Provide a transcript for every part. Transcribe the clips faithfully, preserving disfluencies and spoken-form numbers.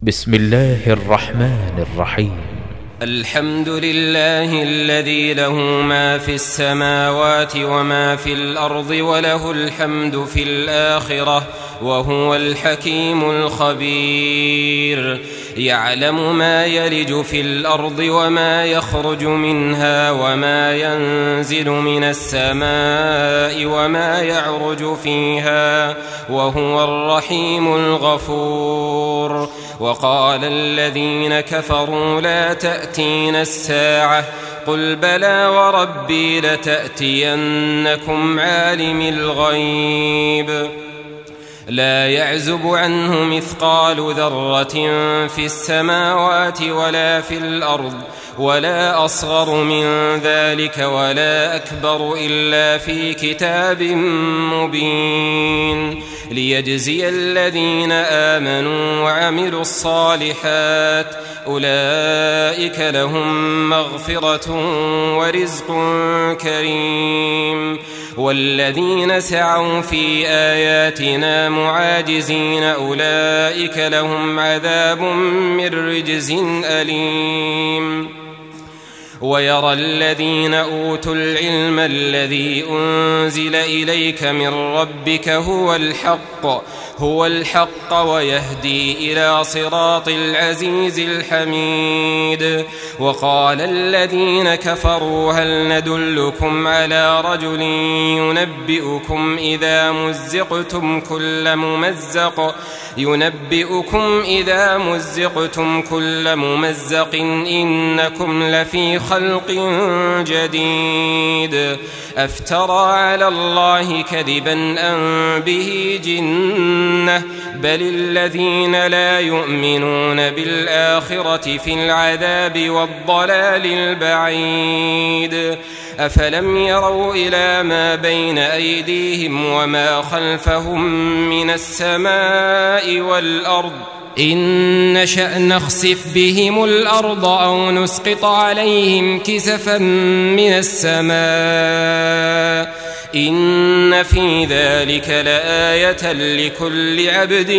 بسم الله الرحمن الرحيم. الحمد لله الذي له ما في السماوات وما في الأرض وله الحمد في الآخرة وهو الحكيم الخبير. يعلم ما يلج في الأرض وما يخرج منها وما ينزل من السماء وما يعرج فيها وهو الرحيم الغفور. وقال الذين كفروا لا تأتينا الساعة قل بلى وربي لتأتينكم عالم الغيب لا يعزب عنه مثقال ذرة في السماوات ولا في الأرض ولا أصغر من ذلك ولا أكبر إلا في كتاب مبين ليجزي الذين آمنوا وعملوا الصالحات أولئك لهم مغفرة ورزق كريم. والذين سعوا في آياتنا معاجزين أولئك لهم عذاب من رجز أليم. ويرى الذين أوتوا العلم الذي أنزل إليك من ربك هو الحق هو الحق ويهدي إلى صراط العزيز الحميد. وقال الذين كفروا هل ندلكم على رجل ينبئكم إذا مزقتم كل ممزق ينبئكم إذا مزقتم كل ممزق إنكم لفي خلق جديد أفترى على الله كذبا أم به جنة بل الذين لا يؤمنون بالآخرة في العذاب والضلال البعيد. أفلم يروا إلى ما بين أيديهم وما خلفهم من السماء والأرض إن نشأ نخسف بهم الأرض أو نسقط عليهم كسفا من السماء إن في ذلك لآية لكل عبد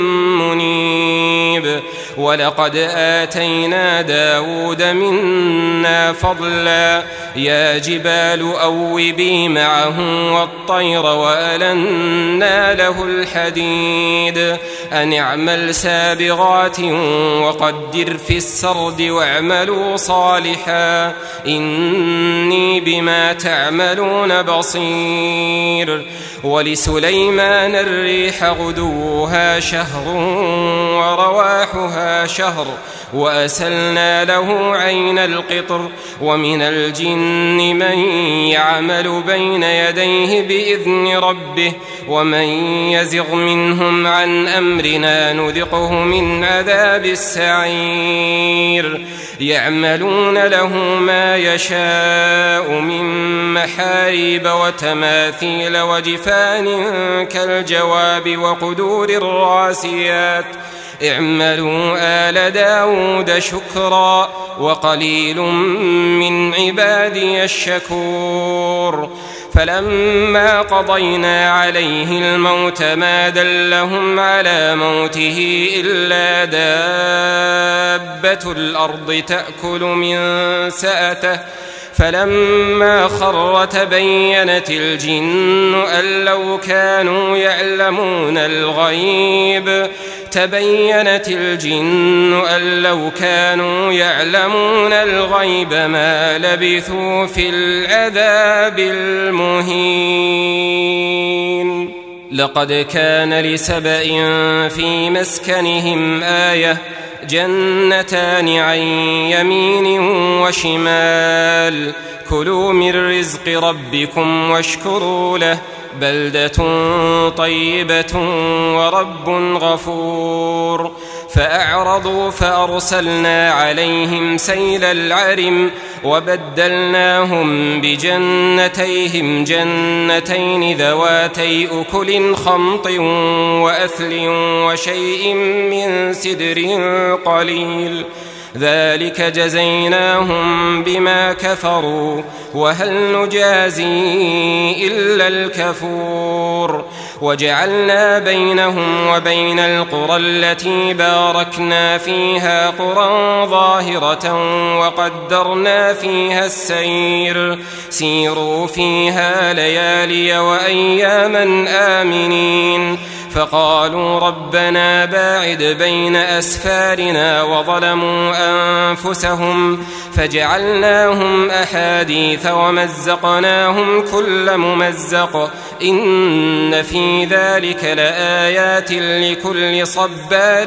منيب. ولقد آتينا داود منا فضلا يا جبال أوبي معه والطير وألنا له الحديد أن اعمل سابغات وقدر في السرد واعملوا صالحا إني بما تعملون بصير. ولسليمان الريح غدوها شهر ورواحها شهر وأسلنا له عين القطر ومن الجن من يعمل بين يديه بإذن ربه ومن يزغ منهم عن أمرنا نذقه من عذاب السعير. يعملون له ما يشاء من محاريب وتماثيل وجفان كالجواب وقدور الراسيات اعملوا آل داود شكرا وقليل من عبادي الشكور. فلما قضينا عليه الموت ما دلهم على موته إلا دابة الأرض تأكل من سأته فلما خر تبينت الجن أن لو كانوا يعلمون الغيب تبينت الجن أن لو كانوا يعلمون الغيب ما لبثوا في العذاب المهين. لقد كان لسبإ في مسكنهم آية جنتان عن يمين وشمال كلوا من رزق ربكم واشكروا له بلدة طيبة ورب غفور. فأعرضوا فأرسلنا عليهم سيل العرم وبدلناهم بجنتيهم جنتين ذواتي أكل خمط وأثل وشيء من سدر قليل ذلك جزيناهم بما كفروا وهل نجازي إلا الكفور وجعلنا بينهم وبين القرى التي باركنا فيها قرى ظاهرة وقدرنا فيها السير سيروا فيها ليالي وأياما آمنين فقالوا ربنا باعد بين أسفارنا وظلموا أنفسهم فجعلناهم أحاديث ومزقناهم كل ممزق إن في ذلك لآيات لكل صبار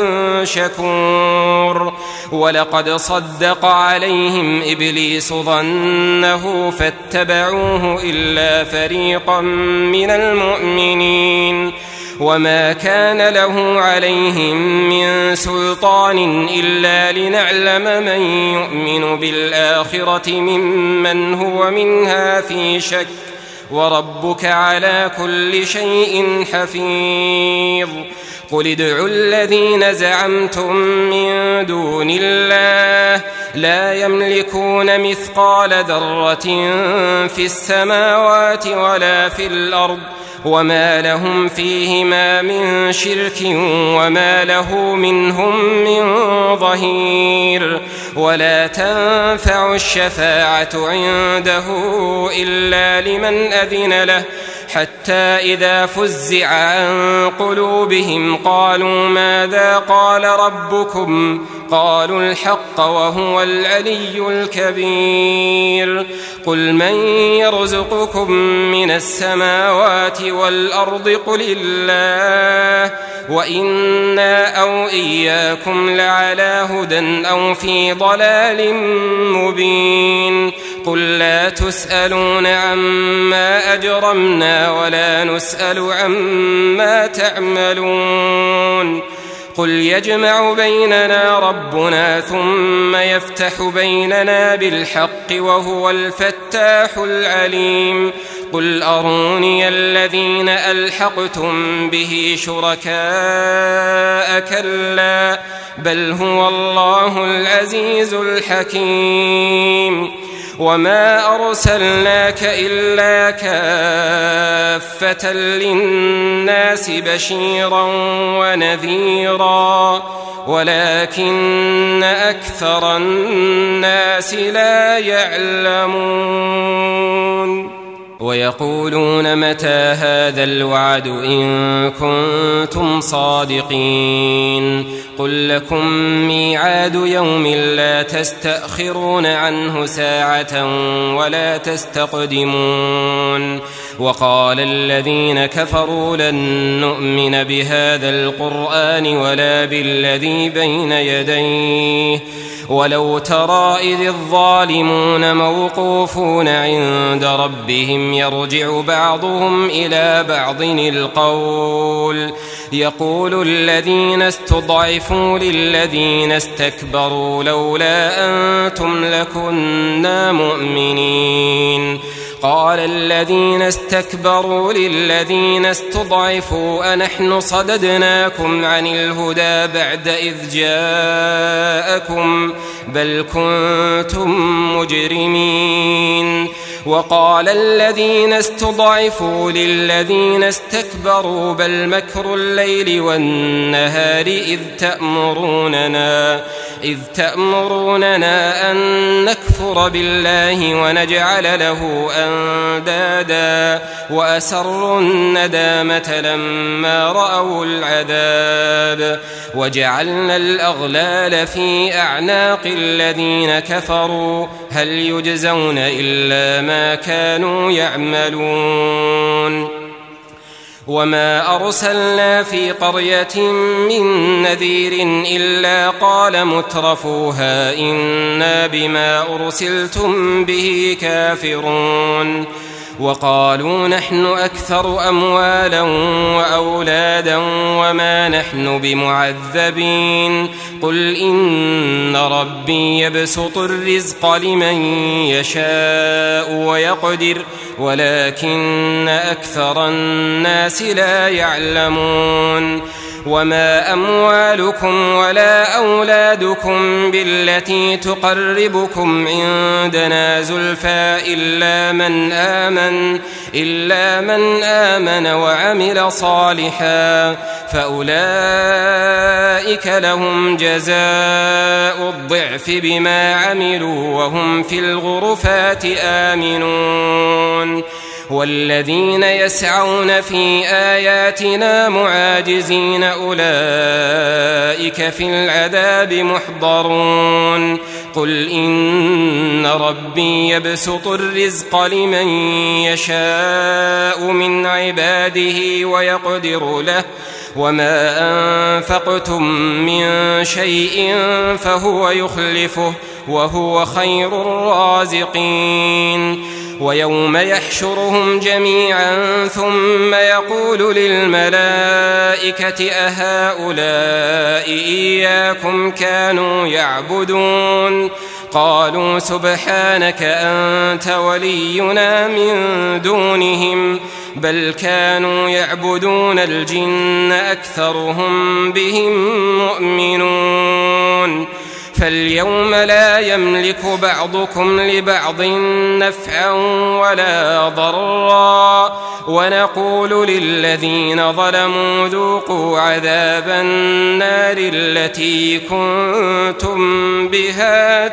شكور ولقد صدق عليهم إبليس ظنه فاتبعوه إلا فريقا من المؤمنين وما كان له عليهم من سلطان إلا لنعلم من يؤمن بالآخرة ممن هو منها في شك وربك على كل شيء حفيظ قل ادعوا الذين زعمتم من دون الله لا يملكون مثقال ذرة في السماوات ولا في الأرض وما لهم فيهما من شرك وما له منهم من ظهير ولا تنفع الشفاعة عنده إلا لمن أذن له حتى إذا فزع عن قلوبهم قالوا ماذا قال ربكم قالوا الحق وهو العلي الكبير قل من يرزقكم من السماوات والأرض قل الله وإنا أو إياكم لعلى هدى أو في ضلال مبين قل لا تسألون عما أجرمنا ولا نسأل عما تعملون قل يجمع بيننا ربنا ثم يفتح بيننا بالحق وهو الفتاح العليم قل أروني الذين ألحقتم به شركاء كلا بل هو الله العزيز الحكيم وما أرسلناك إلا كافة للناس بشيرا ونذيرا ولكن أكثر الناس لا يعلمون ويقولون متى هذا الوعد إن كنتم صادقين قل لكم ميعاد يوم لا تستأخرون عنه ساعة ولا تستقدمون وقال الذين كفروا لن نؤمن بهذا القرآن ولا بالذي بين يديه ولو ترى إذ الظالمون موقوفون عند ربهم يرجع بعضهم إلى بعض القول يقول الذين استضعفوا للذين استكبروا لولا أنتم لكنا مؤمنين قال الذين استكبروا للذين استضعفوا أنحن صددناكم عن الهدى بعد إذ جاءكم بل كنتم مجرمين وقال الذين استضعفوا للذين استكبروا بل مكر الليل والنهار إذ تأمروننا إذ تأمروننا أن نكفر بالله ونجعل له أندادا وأسروا الندامة لما رأوا العذاب وجعلنا الأغلال في أعناق الذين كفروا هل يجزون إلا ما كانوا يعملون وما أرسلنا في قرية من نذير إلا قال مترفوها إنا بما أرسلتم به كافرون وقالوا نحن أكثر أموالا وأولادا وما نحن بمعذبين قل إن ربي يبسط الرزق لمن يشاء ويقدر ولكن أكثر الناس لا يعلمون وما أموالكم ولا أولادكم بالتي تقربكم عندنا زلفى إلا من آمن إلا من آمن وعمل صالحا فأولئك لهم جزاء الضعف بما عملوا وهم في الغرفات آمنون والذين يسعون في آياتنا معاجزين أولئك في العذاب محضرون قل إن ربي يبسط الرزق لمن يشاء من عباده ويقدر له وما أنفقتم من شيء فهو يخلفه وهو خير الرازقين ويوم يحشرهم جميعا ثم يقول للملائكة أهؤلاء إياكم كانوا يعبدون قالوا سبحانك أنت ولينا من دونهم بل كانوا يعبدون الجن أكثرهم بهم مؤمنون فاليوم لا يملك بعضكم لبعض نفعا ولا ضرا ونقول للذين ظلموا ذوقوا عذاب النار التي كنتم بها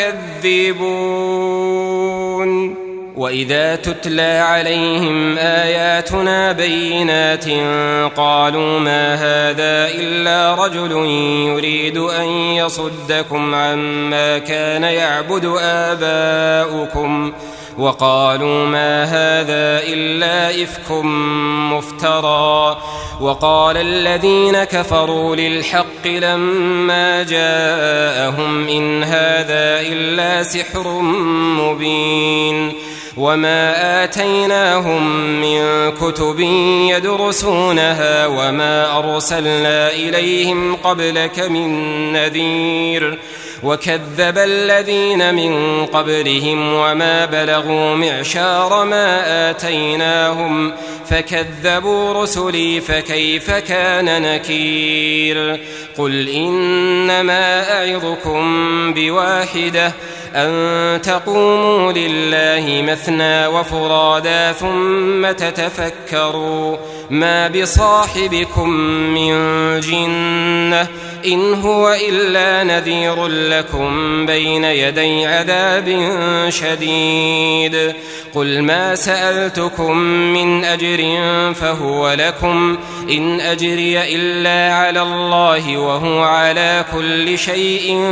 تكذبون وإذا تتلى عليهم آياتنا بينات قالوا ما هذا إلا رجل يريد أن يصدكم عما كان يعبد آباؤكم وقالوا ما هذا إلا إفك مفترى وقال الذين كفروا للحق لما جاءهم إن هذا إلا سحر مبين وما آتيناهم من كتب يدرسونها وما أرسلنا إليهم قبلك من نذير وكذب الذين من قبلهم وما بلغوا معشار ما آتيناهم فكذبوا رسلي فكيف كان نكير قل إنما أعظكم بواحدة أن تقوموا لله مثنى وفرادا ثم تتفكروا ما بصاحبكم من جنة إن هو إلا نذير لكم بين يدي عذاب شديد قل ما سألتكم من أجر فهو لكم إن أجري إلا على الله وهو على كل شيء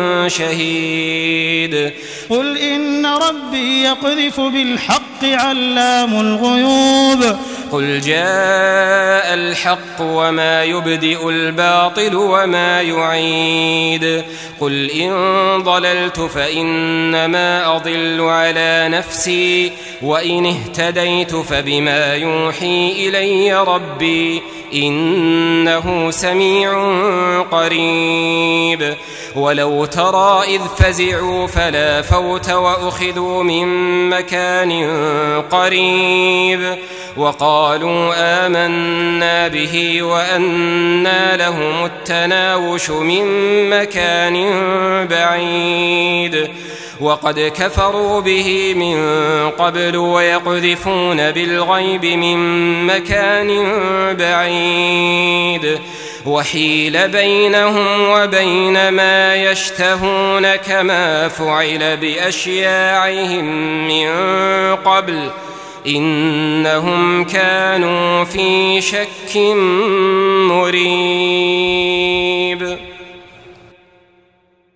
شهيد قل إن ربي يقذف بالحق علام الغيوب قل جاء الحق وما يبدئ الباطل وما يعيد قل إن ضللت فإنما أضل على نفسي وإن اهتديت فبما يوحي إلي ربي إنه سميع قريب ولو ترى إذ فزعوا فلا فوت وأخذوا من مكان قريب وقالوا آمنا به وأنى لهم التناوش من مكان بعيد وقد كفروا به من قبل ويقذفون بالغيب من مكان بعيد وحيل بينهم وبين ما يشتهون كما فعل بأشياعهم من قبل إنهم كانوا في شك مريب